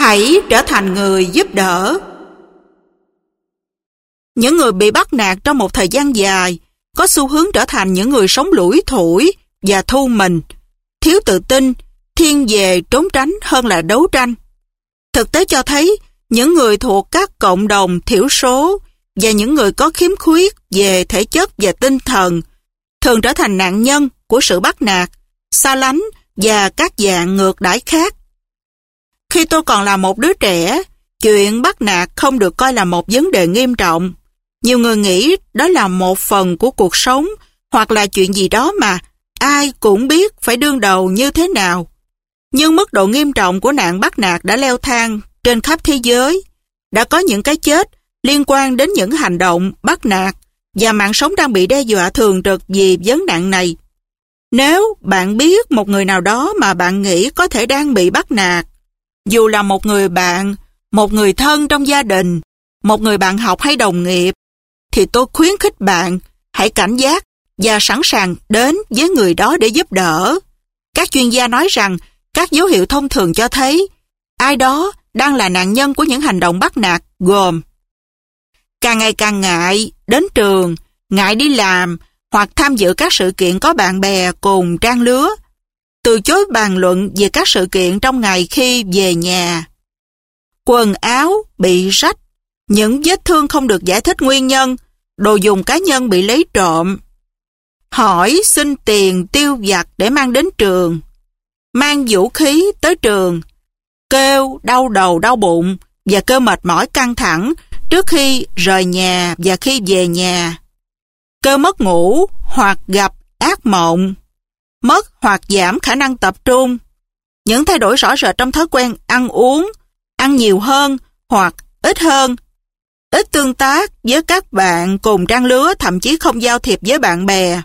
Hãy trở thành người giúp đỡ. Những người bị bắt nạt trong một thời gian dài có xu hướng trở thành những người sống lủi thủi và thu mình, thiếu tự tin, thiên về trốn tránh hơn là đấu tranh. Thực tế cho thấy những người thuộc các cộng đồng thiểu số và những người có khiếm khuyết về thể chất và tinh thần thường trở thành nạn nhân của sự bắt nạt, xa lánh và các dạng ngược đãi khác. Khi tôi còn là một đứa trẻ, chuyện bắt nạt không được coi là một vấn đề nghiêm trọng. Nhiều người nghĩ đó là một phần của cuộc sống hoặc là chuyện gì đó mà ai cũng biết phải đương đầu như thế nào. Nhưng mức độ nghiêm trọng của nạn bắt nạt đã leo thang trên khắp thế giới. Đã có những cái chết liên quan đến những hành động bắt nạt và mạng sống đang bị đe dọa thường trực vì vấn nạn này. Nếu bạn biết một người nào đó mà bạn nghĩ có thể đang bị bắt nạt, dù là một người bạn, một người thân trong gia đình, một người bạn học hay đồng nghiệp, thì tôi khuyến khích bạn hãy cảnh giác và sẵn sàng đến với người đó để giúp đỡ. Các chuyên gia nói rằng các dấu hiệu thông thường cho thấy ai đó đang là nạn nhân của những hành động bắt nạt gồm càng ngày càng ngại đến trường, ngại đi làm hoặc tham dự các sự kiện có bạn bè cùng trang lứa, từ chối bàn luận về các sự kiện trong ngày khi về nhà, quần áo bị rách, những vết thương không được giải thích nguyên nhân, đồ dùng cá nhân bị lấy trộm, hỏi xin tiền tiêu vặt để mang đến trường, mang vũ khí tới trường, kêu đau đầu đau bụng và kêu mệt mỏi căng thẳng trước khi rời nhà và khi về nhà, kêu mất ngủ hoặc gặp ác mộng, mất hoặc giảm khả năng tập trung, những thay đổi rõ rệt trong thói quen ăn uống, ăn nhiều hơn hoặc ít hơn, ít tương tác với các bạn cùng trang lứa, thậm chí không giao thiệp với bạn bè,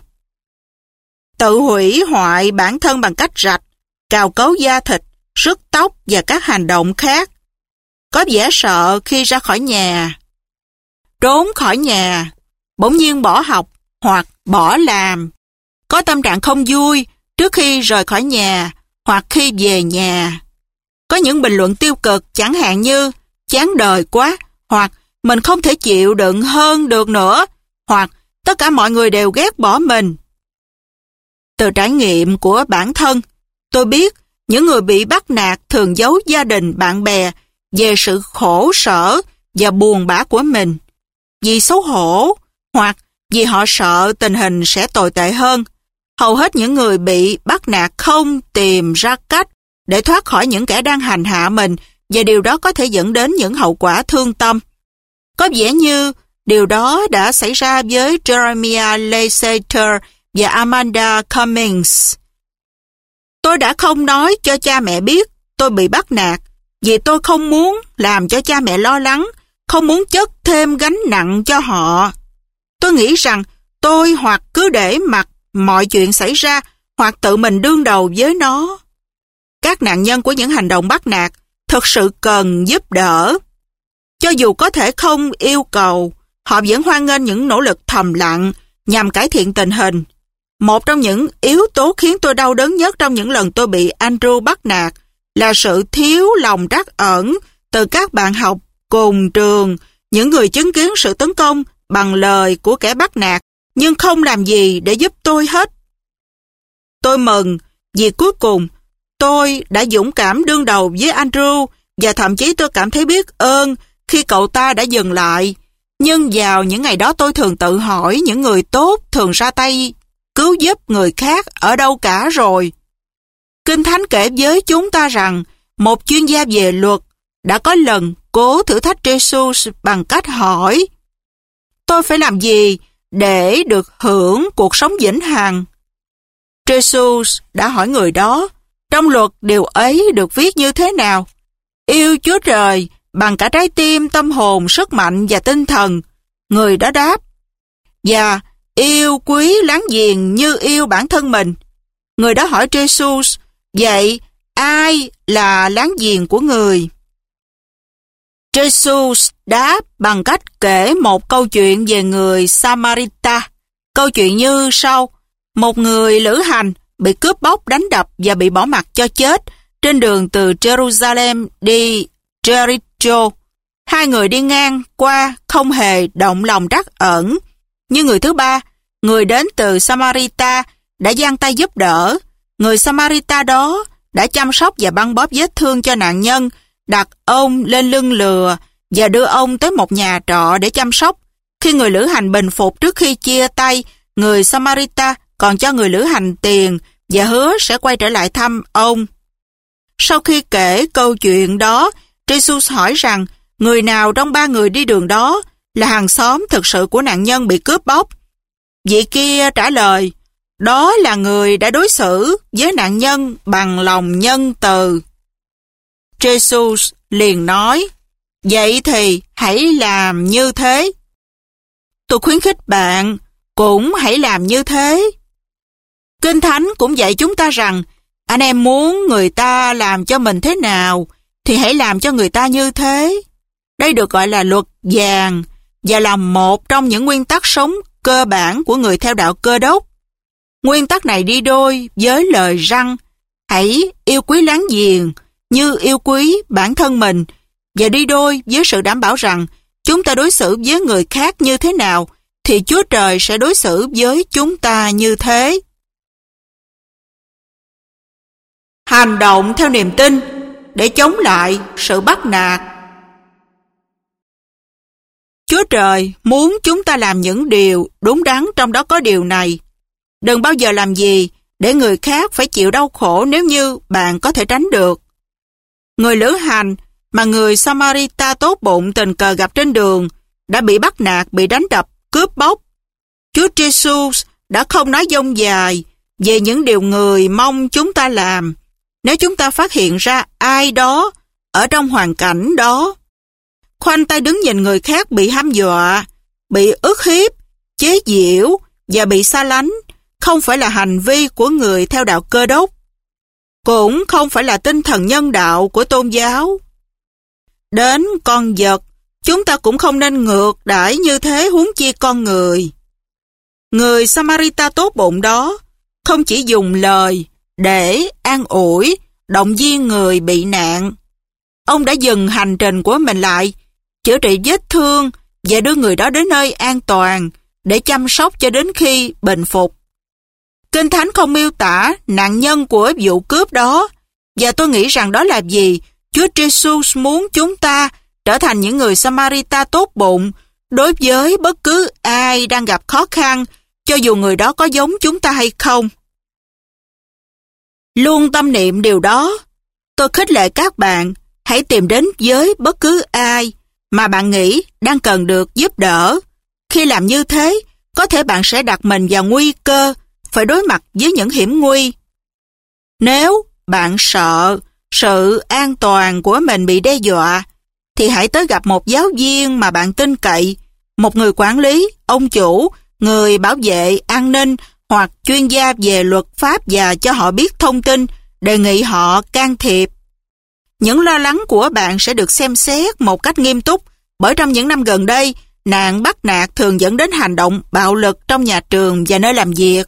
tự hủy hoại bản thân bằng cách rạch, cào cấu da thịt, rứt tóc và các hành động khác, có vẻ sợ khi ra khỏi nhà, trốn khỏi nhà, bỗng nhiên bỏ học hoặc bỏ làm, có tâm trạng không vui trước khi rời khỏi nhà hoặc khi về nhà, có những bình luận tiêu cực chẳng hạn như chán đời quá, hoặc mình không thể chịu đựng hơn được nữa, hoặc tất cả mọi người đều ghét bỏ mình. Từ trải nghiệm của bản thân, tôi biết những người bị bắt nạt thường giấu gia đình, bạn bè về sự khổ sở và buồn bã của mình, vì xấu hổ hoặc vì họ sợ tình hình sẽ tồi tệ hơn. Hầu hết những người bị bắt nạt không tìm ra cách để thoát khỏi những kẻ đang hành hạ mình, và điều đó có thể dẫn đến những hậu quả thương tâm. Có vẻ như điều đó đã xảy ra với Jeremiah Layseter và Amanda Cummings. Tôi đã không nói cho cha mẹ biết tôi bị bắt nạt vì tôi không muốn làm cho cha mẹ lo lắng, không muốn chất thêm gánh nặng cho họ. Tôi nghĩ rằng tôi hoặc cứ để mặc mọi chuyện xảy ra hoặc tự mình đương đầu với nó. Các nạn nhân của những hành động bắt nạt thực sự cần giúp đỡ. Cho dù có thể không yêu cầu, họ vẫn hoan nghênh những nỗ lực thầm lặng nhằm cải thiện tình hình. Một trong những yếu tố khiến tôi đau đớn nhất trong những lần tôi bị Andrew bắt nạt là sự thiếu lòng trắc ẩn từ các bạn học cùng trường, những người chứng kiến sự tấn công bằng lời của kẻ bắt nạt nhưng không làm gì để giúp tôi hết. Tôi mừng vì cuối cùng tôi đã dũng cảm đương đầu với Andrew, và thậm chí tôi cảm thấy biết ơn khi cậu ta đã dừng lại. Nhưng vào những ngày đó tôi thường tự hỏi những người tốt thường ra tay cứu giúp người khác ở đâu cả rồi. Kinh Thánh kể với chúng ta rằng một chuyên gia về luật đã có lần cố thử thách Jesus bằng cách hỏi: tôi phải làm gì để được hưởng cuộc sống vĩnh hằng? Jesus đã hỏi người đó, trong luật điều ấy được viết như thế nào? Yêu Chúa Trời bằng cả trái tim, tâm hồn, sức mạnh và tinh thần. Người đó đáp: và yêu quý láng giềng như yêu bản thân mình. Người đó hỏi Jesus: vậy ai là láng giềng của người? Jesus đáp bằng cách kể một câu chuyện về người Samarita. Câu chuyện như sau: một người lữ hành bị cướp bóc, đánh đập và bị bỏ mặc cho chết trên đường từ Jerusalem đi Jericho. Hai người đi ngang qua không hề động lòng trắc ẩn. Như người thứ ba, người đến từ Samarita đã giang tay giúp đỡ. Người Samarita đó đã chăm sóc và băng bó vết thương cho nạn nhân, đặt ông lên lưng lừa và đưa ông tới một nhà trọ để chăm sóc. Khi người lữ hành bình phục trước khi chia tay, người Samarita còn cho người lữ hành tiền và hứa sẽ quay trở lại thăm ông. Sau khi kể câu chuyện đó, Jesus hỏi rằng người nào trong ba người đi đường đó là hàng xóm thực sự của nạn nhân bị cướp bóc. Vị kia trả lời, đó là người đã đối xử với nạn nhân bằng lòng nhân từ. Jesus liền nói, vậy thì hãy làm như thế. Tôi khuyến khích bạn cũng hãy làm như thế. Kinh Thánh cũng dạy chúng ta rằng anh em muốn người ta làm cho mình thế nào thì hãy làm cho người ta như thế. Đây được gọi là luật vàng và là một trong những nguyên tắc sống cơ bản của người theo đạo Cơ Đốc. Nguyên tắc này đi đôi với lời răn hãy yêu quý láng giềng như yêu quý bản thân mình, và đi đôi với sự đảm bảo rằng chúng ta đối xử với người khác như thế nào thì Chúa Trời sẽ đối xử với chúng ta như thế. Hành động theo niềm tin để chống lại sự bắt nạt. Chúa Trời muốn chúng ta làm những điều đúng đắn, trong đó có điều này. Đừng bao giờ làm gì để người khác phải chịu đau khổ nếu như bạn có thể tránh được. Người lữ hành mà người Samarita tốt bụng tình cờ gặp trên đường đã bị bắt nạt, bị đánh đập, cướp bóc. Chúa Jesus đã không nói dông dài về những điều người mong chúng ta làm. Nếu chúng ta phát hiện ra ai đó ở trong hoàn cảnh đó, khoanh tay đứng nhìn người khác bị hăm dọa, bị ức hiếp, chế giễu và bị xa lánh, không phải là hành vi của người theo đạo Cơ Đốc, cũng không phải là tinh thần nhân đạo của tôn giáo. Đến con vật, chúng ta cũng không nên ngược đãi như thế, huống chi con người. Người Samarita tốt bụng đó không chỉ dùng lời để an ủi, động viên người bị nạn. Ông đã dừng hành trình của mình lại, chữa trị vết thương và đưa người đó đến nơi an toàn để chăm sóc cho đến khi bình phục. Kinh Thánh không miêu tả nạn nhân của vụ cướp đó, và tôi nghĩ rằng đó là vì Chúa Jesus muốn chúng ta trở thành những người Samarita tốt bụng đối với bất cứ ai đang gặp khó khăn, cho dù người đó có giống chúng ta hay không. Luôn tâm niệm điều đó. Tôi khích lệ các bạn hãy tìm đến với bất cứ ai mà bạn nghĩ đang cần được giúp đỡ. Khi làm như thế, có thể bạn sẽ đặt mình vào nguy cơ phải đối mặt với những hiểm nguy. Nếu bạn sợ sự an toàn của mình bị đe dọa, thì hãy tới gặp một giáo viên mà bạn tin cậy, một người quản lý, ông chủ, người bảo vệ an ninh hoặc chuyên gia về luật pháp và cho họ biết thông tin, đề nghị họ can thiệp. Những lo lắng của bạn sẽ được xem xét một cách nghiêm túc, bởi trong những năm gần đây, nạn bắt nạt thường dẫn đến hành động bạo lực trong nhà trường và nơi làm việc.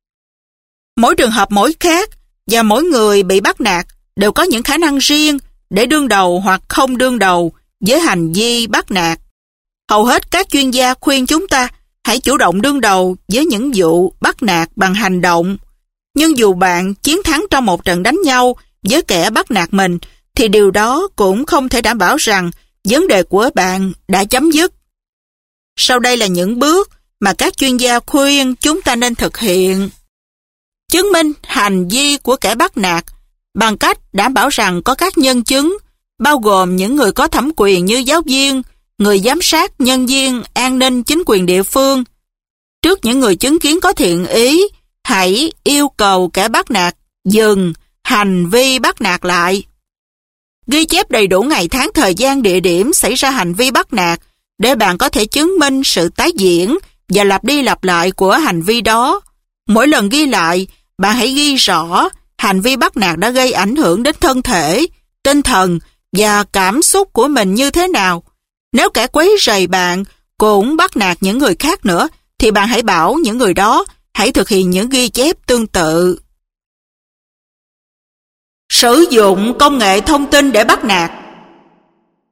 Mỗi trường hợp mỗi khác, và mỗi người bị bắt nạt đều có những khả năng riêng để đương đầu hoặc không đương đầu với hành vi bắt nạt. Hầu hết các chuyên gia khuyên chúng ta hãy chủ động đương đầu với những vụ bắt nạt bằng hành động. Nhưng dù bạn chiến thắng trong một trận đánh nhau với kẻ bắt nạt mình, thì điều đó cũng không thể đảm bảo rằng vấn đề của bạn đã chấm dứt. Sau đây là những bước mà các chuyên gia khuyên chúng ta nên thực hiện. Chứng minh hành vi của kẻ bắt nạt bằng cách đảm bảo rằng có các nhân chứng, bao gồm những người có thẩm quyền như giáo viên, người giám sát, nhân viên, an ninh, chính quyền địa phương. Trước những người chứng kiến có thiện ý, hãy yêu cầu kẻ bắt nạt dừng hành vi bắt nạt lại. Ghi chép đầy đủ ngày tháng, thời gian, địa điểm xảy ra hành vi bắt nạt để bạn có thể chứng minh sự tái diễn và lặp đi lặp lại của hành vi đó. Mỗi lần ghi lại, bạn hãy ghi rõ hành vi bắt nạt đã gây ảnh hưởng đến thân thể, tinh thần và cảm xúc của mình như thế nào. Nếu kẻ quấy rầy bạn cũng bắt nạt những người khác nữa, thì bạn hãy bảo những người đó hãy thực hiện những ghi chép tương tự. Sử dụng công nghệ thông tin để bắt nạt.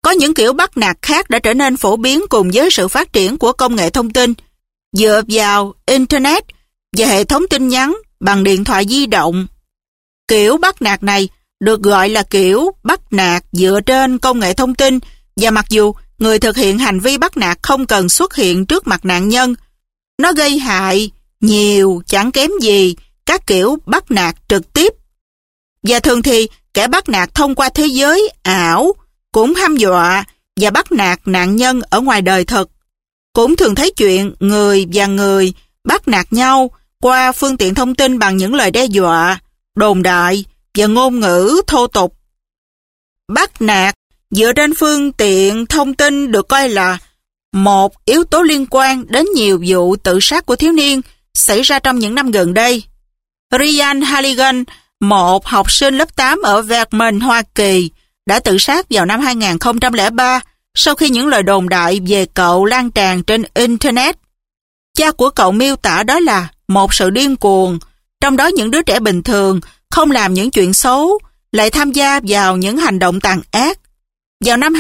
Có những kiểu bắt nạt khác đã trở nên phổ biến cùng với sự phát triển của công nghệ thông tin, dựa vào Internet và hệ thống tin nhắn bằng điện thoại di động. Kiểu bắt nạt này được gọi là kiểu bắt nạt dựa trên công nghệ thông tin, và mặc dù người thực hiện hành vi bắt nạt không cần xuất hiện trước mặt nạn nhân, nó gây hại nhiều chẳng kém gì các kiểu bắt nạt trực tiếp. Và thường thì kẻ bắt nạt thông qua thế giới ảo cũng hăm dọa và bắt nạt nạn nhân ở ngoài đời thực. Cũng thường thấy chuyện người và người bắt nạt nhau qua phương tiện thông tin bằng những lời đe dọa, đồn đại và ngôn ngữ thô tục. Bắt nạt dựa trên phương tiện thông tin được coi là một yếu tố liên quan đến nhiều vụ tự sát của thiếu niên xảy ra trong những năm gần đây. Ryan Halligan, một học sinh lớp 8 ở Vermont, Hoa Kỳ, đã tự sát vào năm 2003 sau khi những lời đồn đại về cậu lan tràn trên Internet. Cha của cậu miêu tả đó là một sự điên cuồng, trong đó những đứa trẻ bình thường không làm những chuyện xấu lại tham gia vào những hành động tàn ác. Vào năm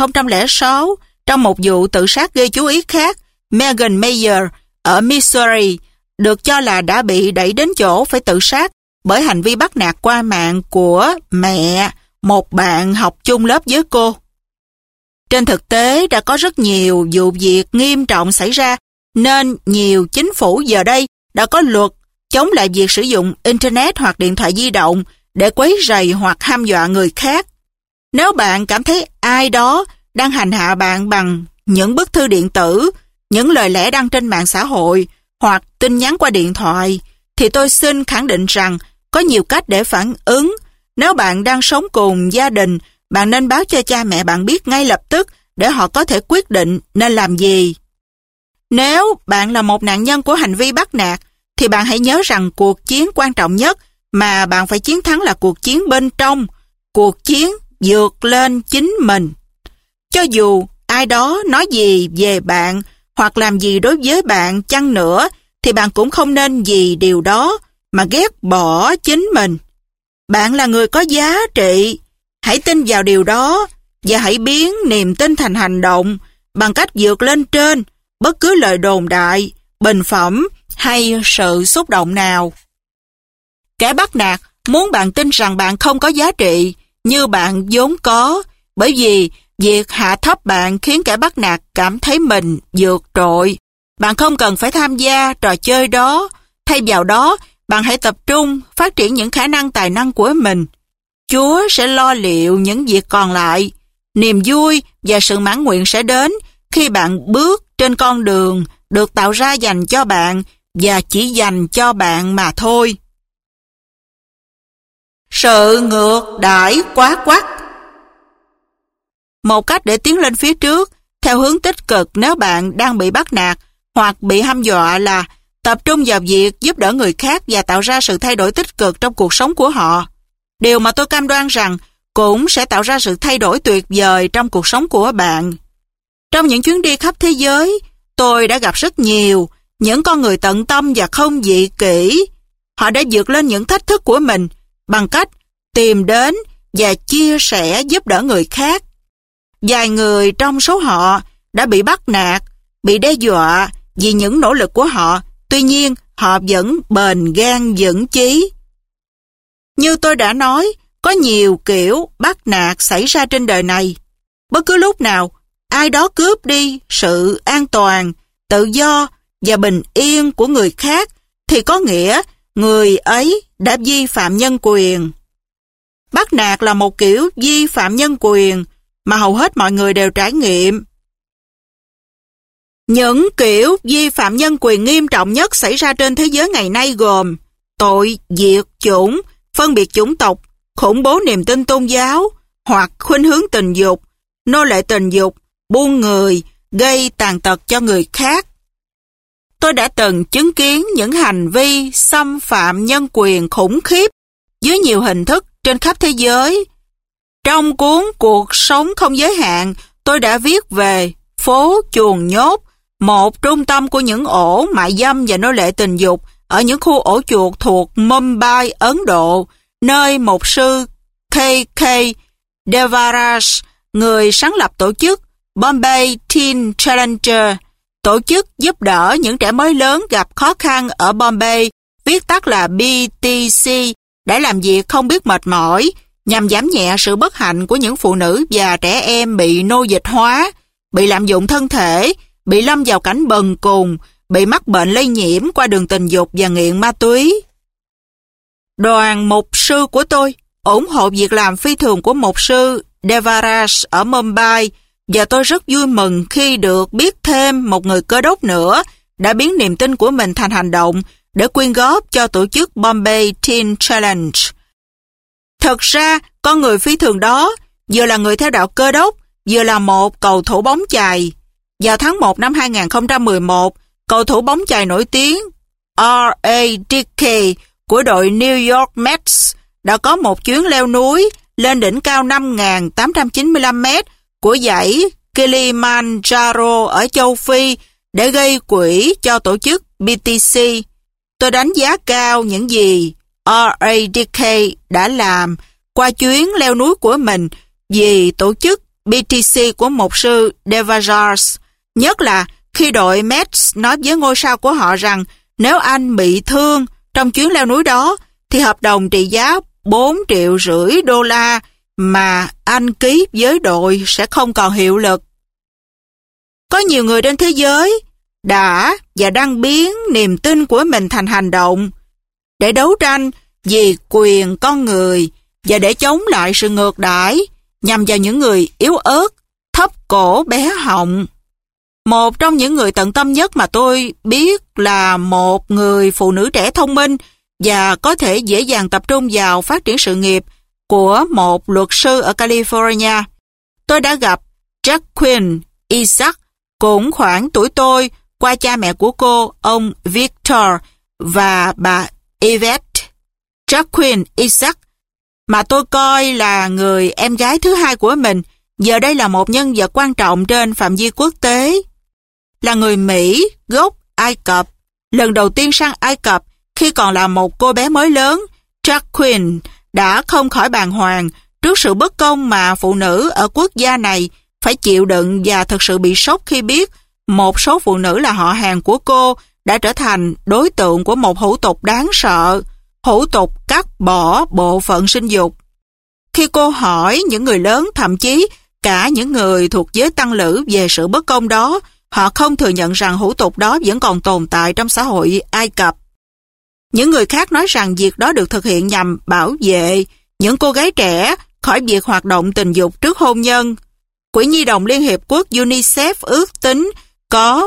2006, trong một vụ tự sát gây chú ý khác, Megan Mayer ở Missouri được cho là đã bị đẩy đến chỗ phải tự sát bởi hành vi bắt nạt qua mạng của mẹ một bạn học chung lớp với cô. Trên thực tế đã có rất nhiều vụ việc nghiêm trọng xảy ra, nên nhiều chính phủ giờ đây đã có luật chống lại việc sử dụng Internet hoặc điện thoại di động để quấy rầy hoặc hăm dọa người khác. Nếu bạn cảm thấy ai đó đang hành hạ bạn bằng những bức thư điện tử, những lời lẽ đăng trên mạng xã hội hoặc tin nhắn qua điện thoại, thì tôi xin khẳng định rằng có nhiều cách để phản ứng. Nếu bạn đang sống cùng gia đình, bạn nên báo cho cha mẹ bạn biết ngay lập tức để họ có thể quyết định nên làm gì. Nếu bạn là một nạn nhân của hành vi bắt nạt, thì bạn hãy nhớ rằng cuộc chiến quan trọng nhất mà bạn phải chiến thắng là cuộc chiến bên trong, cuộc chiến vượt lên chính mình. Cho dù ai đó nói gì về bạn hoặc làm gì đối với bạn chăng nữa, thì bạn cũng không nên vì điều đó mà ghét bỏ chính mình. Bạn là người có giá trị. Hãy tin vào điều đó và hãy biến niềm tin thành hành động bằng cách vượt lên trên bất cứ lời đồn đại, bình phẩm hay sự xúc động nào. Kẻ bắt nạt muốn bạn tin rằng bạn không có giá trị như bạn vốn có, bởi vì việc hạ thấp bạn khiến kẻ bắt nạt cảm thấy mình vượt trội. Bạn không cần phải tham gia trò chơi đó. Thay vào đó, bạn hãy tập trung phát triển những khả năng tài năng của mình. Chúa sẽ lo liệu những việc còn lại. Niềm vui và sự mãn nguyện sẽ đến khi bạn bước trên con đường được tạo ra dành cho bạn và chỉ dành cho bạn mà thôi. Sự ngược đãi quá quắt. Một cách để tiến lên phía trước theo hướng tích cực nếu bạn đang bị bắt nạt hoặc bị hăm dọa là tập trung vào việc giúp đỡ người khác và tạo ra sự thay đổi tích cực trong cuộc sống của họ. Điều mà tôi cam đoan rằng cũng sẽ tạo ra sự thay đổi tuyệt vời trong cuộc sống của bạn. Trong những chuyến đi khắp thế giới, tôi đã gặp rất nhiều những con người tận tâm và không dị kỷ. Họ đã vượt lên những thách thức của mình bằng cách tìm đến và chia sẻ giúp đỡ người khác. Vài người trong số họ đã bị bắt nạt, bị đe dọa vì những nỗ lực của họ, tuy nhiên họ vẫn bền gan vững chí. Như tôi đã nói, có nhiều kiểu bắt nạt xảy ra trên đời này. Bất cứ lúc nào, ai đó cướp đi sự an toàn, tự do và bình yên của người khác, thì có nghĩa người ấy đã vi phạm nhân quyền. Bắt nạt là một kiểu vi phạm nhân quyền mà hầu hết mọi người đều trải nghiệm. Những kiểu vi phạm nhân quyền nghiêm trọng nhất xảy ra trên thế giới ngày nay gồm tội diệt chủng, phân biệt chủng tộc, khủng bố niềm tin tôn giáo hoặc khuynh hướng tình dục, nô lệ tình dục, buôn người, gây tàn tật cho người khác. Tôi đã từng chứng kiến những hành vi xâm phạm nhân quyền khủng khiếp dưới nhiều hình thức trên khắp thế giới. Trong cuốn Cuộc sống không giới hạn, tôi đã viết về phố Chuồng Nhốt, một trung tâm của những ổ mại dâm và nô lệ tình dục ở những khu ổ chuột thuộc Mumbai, Ấn Độ, nơi mục sư K.K. Devaraj người sáng lập tổ chức Bombay Teen Challenger, tổ chức giúp đỡ những trẻ mới lớn gặp khó khăn ở Bombay, viết tắt là BTC, đã làm việc không biết mệt mỏi, nhằm giảm nhẹ sự bất hạnh của những phụ nữ và trẻ em bị nô dịch hóa, bị lạm dụng thân thể, bị lâm vào cảnh bần cùng, bị mắc bệnh lây nhiễm qua đường tình dục và nghiện ma túy. Đoàn mục sư của tôi ủng hộ việc làm phi thường của mục sư Devaraj ở Mumbai, và tôi rất vui mừng khi được biết thêm một người Cơ đốc nữa đã biến niềm tin của mình thành hành động để quyên góp cho tổ chức Bombay Teen Challenge. Thật ra, con người phi thường đó vừa là người theo đạo Cơ đốc, vừa là một cầu thủ bóng chày. Vào tháng 1 năm 2011, cầu thủ bóng chày nổi tiếng R.A.Dickey của đội New York Mets đã có một chuyến leo núi lên đỉnh cao 5.895 mét của dãy Kilimanjaro ở châu Phi để gây quỹ cho tổ chức BTC. Tôi đánh giá cao những gì R.A.Dickey đã làm qua chuyến leo núi của mình vì tổ chức BTC của mục sư Devaraj, nhất là khi đội Mets nói với ngôi sao của họ rằng nếu anh bị thương trong chuyến leo núi đó thì hợp đồng trị giá 4,5 triệu đô la mà anh ký với đội sẽ không còn hiệu lực. Có nhiều người trên thế giới đã và đang biến niềm tin của mình thành hành động để đấu tranh vì quyền con người và để chống lại sự ngược đãi nhằm vào những người yếu ớt, thấp cổ bé họng. Một trong những người tận tâm nhất mà tôi biết là một người phụ nữ trẻ thông minh và có thể dễ dàng tập trung vào phát triển sự nghiệp của một luật sư ở California. Tôi đã gặp Jacqueline Isaac, cũng khoảng tuổi tôi, qua cha mẹ của cô, ông Victor và bà Yvette. Jacqueline Isaac, mà tôi coi là người em gái thứ hai của mình, giờ đây là một nhân vật quan trọng trên phạm vi quốc tế. Là người Mỹ gốc Ai Cập, lần đầu tiên sang Ai Cập khi còn là một cô bé mới lớn, Jacqueline đã không khỏi bàng hoàng trước sự bất công mà phụ nữ ở quốc gia này phải chịu đựng, và thực sự bị sốc khi biết một số phụ nữ là họ hàng của cô đã trở thành đối tượng của một hủ tục đáng sợ, hủ tục cắt bỏ bộ phận sinh dục. Khi cô hỏi những người lớn, thậm chí cả những người thuộc giới tăng lữ về sự bất công đó, họ không thừa nhận rằng hủ tục đó vẫn còn tồn tại trong xã hội Ai Cập. Những người khác nói rằng việc đó được thực hiện nhằm bảo vệ những cô gái trẻ khỏi việc hoạt động tình dục trước hôn nhân. Quỹ Nhi đồng Liên Hiệp Quốc UNICEF ước tính có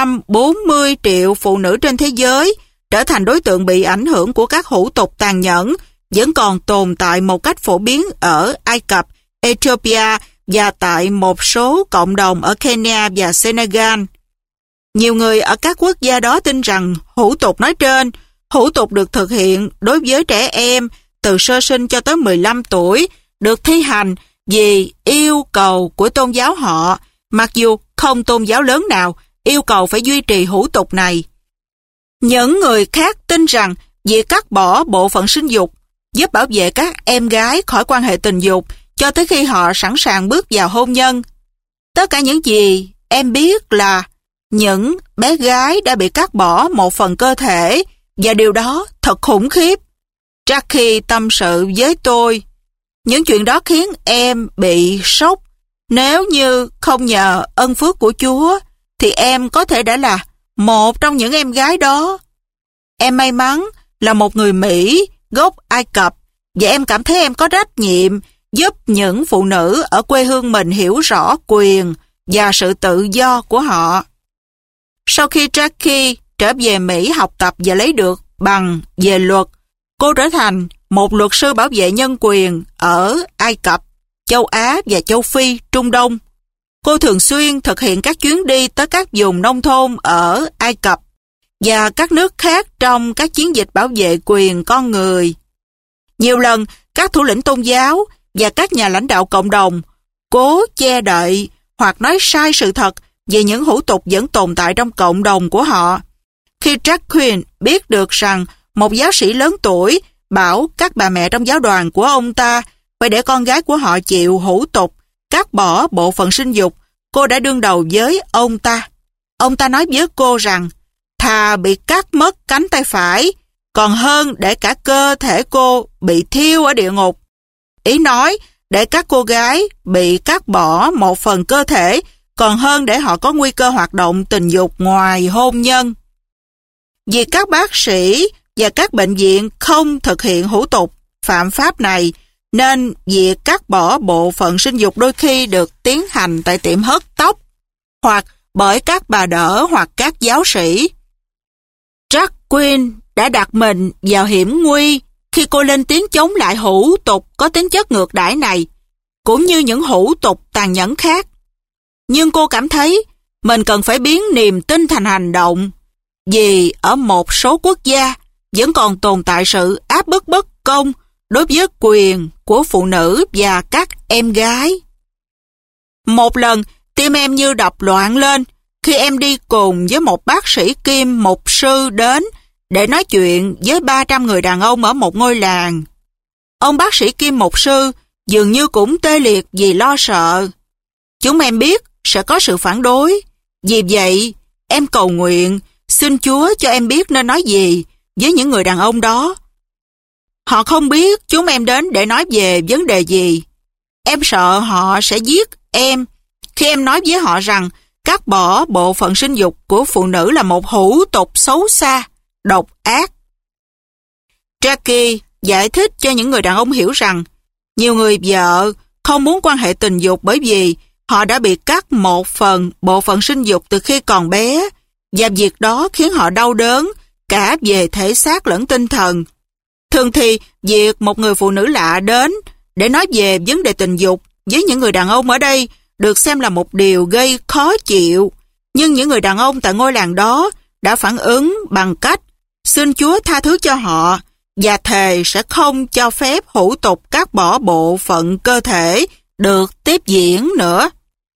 140 triệu phụ nữ trên thế giới trở thành đối tượng bị ảnh hưởng của các hủ tục tàn nhẫn vẫn còn tồn tại một cách phổ biến ở Ai Cập, Ethiopia và tại một số cộng đồng ở Kenya và Senegal. Nhiều người ở các quốc gia đó tin rằng hủ tục nói trên, hủ tục được thực hiện đối với trẻ em từ sơ sinh cho tới 15 tuổi, được thi hành vì yêu cầu của tôn giáo họ, mặc dù không tôn giáo lớn nào yêu cầu phải duy trì hủ tục này. Những người khác tin rằng việc cắt bỏ bộ phận sinh dục giúp bảo vệ các em gái khỏi quan hệ tình dục cho tới khi họ sẵn sàng bước vào hôn nhân. Tất cả những gì em biết là những bé gái đã bị cắt bỏ một phần cơ thể, và điều đó thật khủng khiếp. Jackie tâm sự với tôi, những chuyện đó khiến em bị sốc. Nếu như không nhờ ân phước của Chúa, thì em có thể đã là một trong những em gái đó. Em may mắn là một người Mỹ gốc Ai Cập, và em cảm thấy em có trách nhiệm giúp những phụ nữ ở quê hương mình hiểu rõ quyền và sự tự do của họ. Sau khi Jackie trở về Mỹ học tập và lấy được bằng về luật, cô trở thành một luật sư bảo vệ nhân quyền ở Ai Cập, châu Á và châu Phi, Trung Đông. Cô thường xuyên thực hiện các chuyến đi tới các vùng nông thôn ở Ai Cập và các nước khác trong các chiến dịch bảo vệ quyền con người. Nhiều lần, các thủ lĩnh tôn giáo và các nhà lãnh đạo cộng đồng cố che đậy hoặc nói sai sự thật về những hủ tục vẫn tồn tại trong cộng đồng của họ. Khi Jacqueline biết được rằng một giáo sĩ lớn tuổi bảo các bà mẹ trong giáo đoàn của ông ta phải để con gái của họ chịu hủ tục cắt cắt bỏ bộ phận sinh dục, cô đã đương đầu với ông ta. Ông ta nói với cô rằng, thà bị cắt mất cánh tay phải, còn hơn để cả cơ thể cô bị thiêu ở địa ngục. Ý nói, để các cô gái bị cắt bỏ một phần cơ thể, còn hơn để họ có nguy cơ hoạt động tình dục ngoài hôn nhân. Vì các bác sĩ và các bệnh viện không thực hiện hủ tục phạm pháp này, nên việc cắt bỏ bộ phận sinh dục đôi khi được tiến hành tại tiệm hớt tóc, hoặc bởi các bà đỡ hoặc các giáo sĩ. Drag Queen đã đặt mình vào hiểm nguy khi cô lên tiếng chống lại hủ tục có tính chất ngược đãi này, cũng như những hủ tục tàn nhẫn khác. Nhưng cô cảm thấy mình cần phải biến niềm tin thành hành động, vì ở một số quốc gia vẫn còn tồn tại sự áp bức bất công đối với quyền của phụ nữ và các em gái. Một lần, tim em như đập loạn lên khi em đi cùng với một bác sĩ kim mục sư đến để nói chuyện với 300 người đàn ông ở một ngôi làng. Ông bác sĩ kim mục sư dường như cũng tê liệt vì lo sợ. Chúng em biết sẽ có sự phản đối. Vì vậy, em cầu nguyện, xin Chúa cho em biết nên nói gì với những người đàn ông đó. Họ không biết chúng em đến để nói về vấn đề gì. Em sợ họ sẽ giết em khi em nói với họ rằng cắt bỏ bộ phận sinh dục của phụ nữ là một hủ tục xấu xa, độc ác. Jackie giải thích cho những người đàn ông hiểu rằng nhiều người vợ không muốn quan hệ tình dục bởi vì họ đã bị cắt một phần bộ phận sinh dục từ khi còn bé, và việc đó khiến họ đau đớn cả về thể xác lẫn tinh thần. Thường thì việc một người phụ nữ lạ đến để nói về vấn đề tình dục với những người đàn ông ở đây được xem là một điều gây khó chịu, nhưng những người đàn ông tại ngôi làng đó đã phản ứng bằng cách xin Chúa tha thứ cho họ và thề sẽ không cho phép hủ tục cắt bỏ bộ phận cơ thể được tiếp diễn nữa.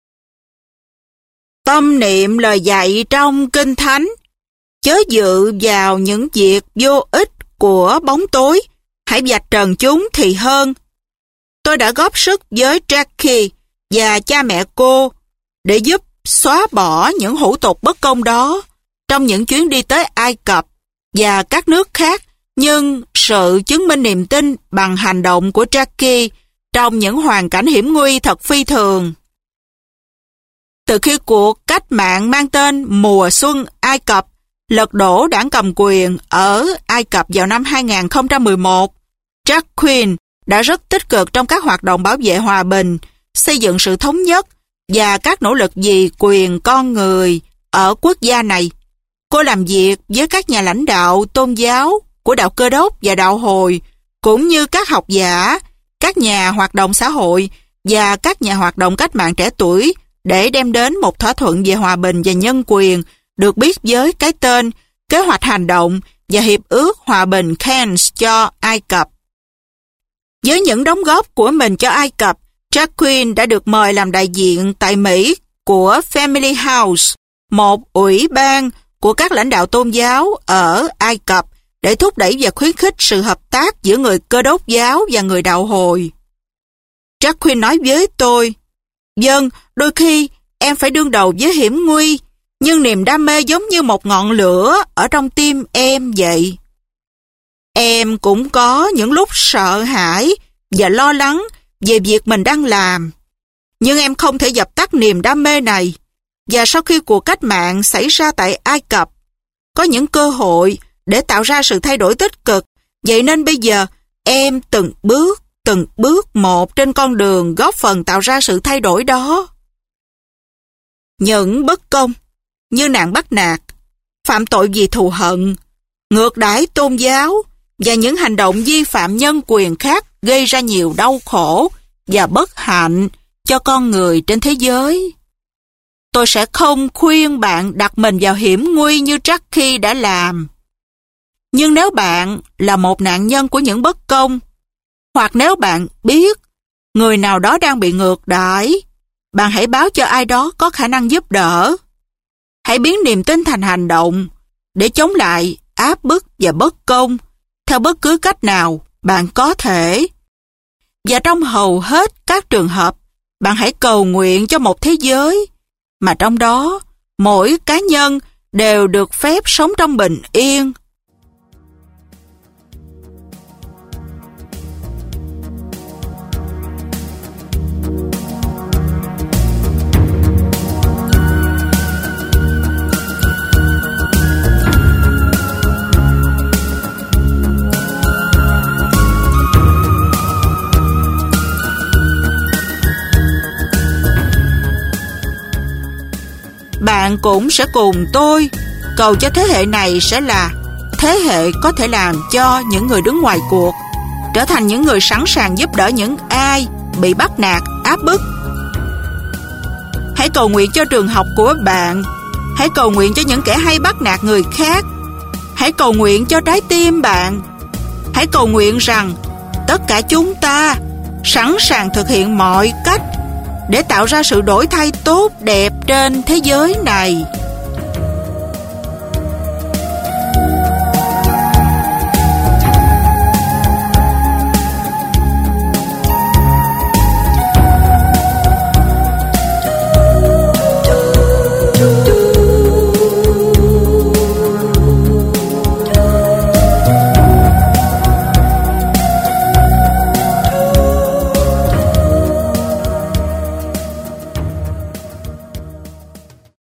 Tâm niệm lời dạy trong Kinh Thánh: chớ dự vào những việc vô ích của bóng tối, hãy vạch trần chúng thì hơn. Tôi đã góp sức với Jackie và cha mẹ cô để giúp xóa bỏ những hủ tục bất công đó trong những chuyến đi tới Ai Cập và các nước khác, nhưng sự chứng minh niềm tin bằng hành động của Jackie trong những hoàn cảnh hiểm nguy thật phi thường. Từ khi cuộc cách mạng mang tên Mùa Xuân Ai Cập lật đổ đảng cầm quyền ở Ai Cập vào năm 2011, Drag Queen đã rất tích cực trong các hoạt động bảo vệ hòa bình, xây dựng sự thống nhất và các nỗ lực vì quyền con người ở quốc gia này. Cô làm việc với các nhà lãnh đạo tôn giáo của đạo Cơ Đốc và đạo Hồi, cũng như các học giả, các nhà hoạt động xã hội và các nhà hoạt động cách mạng trẻ tuổi để đem đến một thỏa thuận về hòa bình và nhân quyền được biết với cái tên Kế hoạch Hành động và Hiệp ước Hòa bình Cairns cho Ai Cập. Với những đóng góp của mình cho Ai Cập, Drag Queen đã được mời làm đại diện tại Mỹ của Family House, một ủy ban của các lãnh đạo tôn giáo ở Ai Cập để thúc đẩy và khuyến khích sự hợp tác giữa người Cơ Đốc giáo và người đạo Hồi. Drag Queen nói với tôi: "Vâng, đôi khi em phải đương đầu với hiểm nguy, nhưng niềm đam mê giống như một ngọn lửa ở trong tim em vậy. Em cũng có những lúc sợ hãi và lo lắng về việc mình đang làm, nhưng em không thể dập tắt niềm đam mê này. Và sau khi cuộc cách mạng xảy ra tại Ai Cập, có những cơ hội để tạo ra sự thay đổi tích cực, vậy nên bây giờ em từng bước một trên con đường góp phần tạo ra sự thay đổi đó." Những bất công như nạn bắt nạt, phạm tội vì thù hận, ngược đãi tôn giáo và những hành động vi phạm nhân quyền khác gây ra nhiều đau khổ và bất hạnh cho con người trên thế giới. Tôi sẽ không khuyên bạn đặt mình vào hiểm nguy như Jackie đã làm. Nhưng nếu bạn là một nạn nhân của những bất công, hoặc nếu bạn biết người nào đó đang bị ngược đãi, bạn hãy báo cho ai đó có khả năng giúp đỡ. Hãy biến niềm tin thành hành động để chống lại áp bức và bất công theo bất cứ cách nào bạn có thể. Và trong hầu hết các trường hợp, bạn hãy cầu nguyện cho một thế giới mà trong đó mỗi cá nhân đều được phép sống trong bình yên. Bạn cũng sẽ cùng tôi cầu cho thế hệ này sẽ là thế hệ có thể làm cho những người đứng ngoài cuộc trở thành những người sẵn sàng giúp đỡ những ai bị bắt nạt, áp bức. Hãy cầu nguyện cho trường học của bạn. Hãy cầu nguyện cho những kẻ hay bắt nạt người khác. Hãy cầu nguyện cho trái tim bạn. Hãy cầu nguyện rằng tất cả chúng ta sẵn sàng thực hiện mọi cách để tạo ra sự đổi thay tốt đẹp trên thế giới này.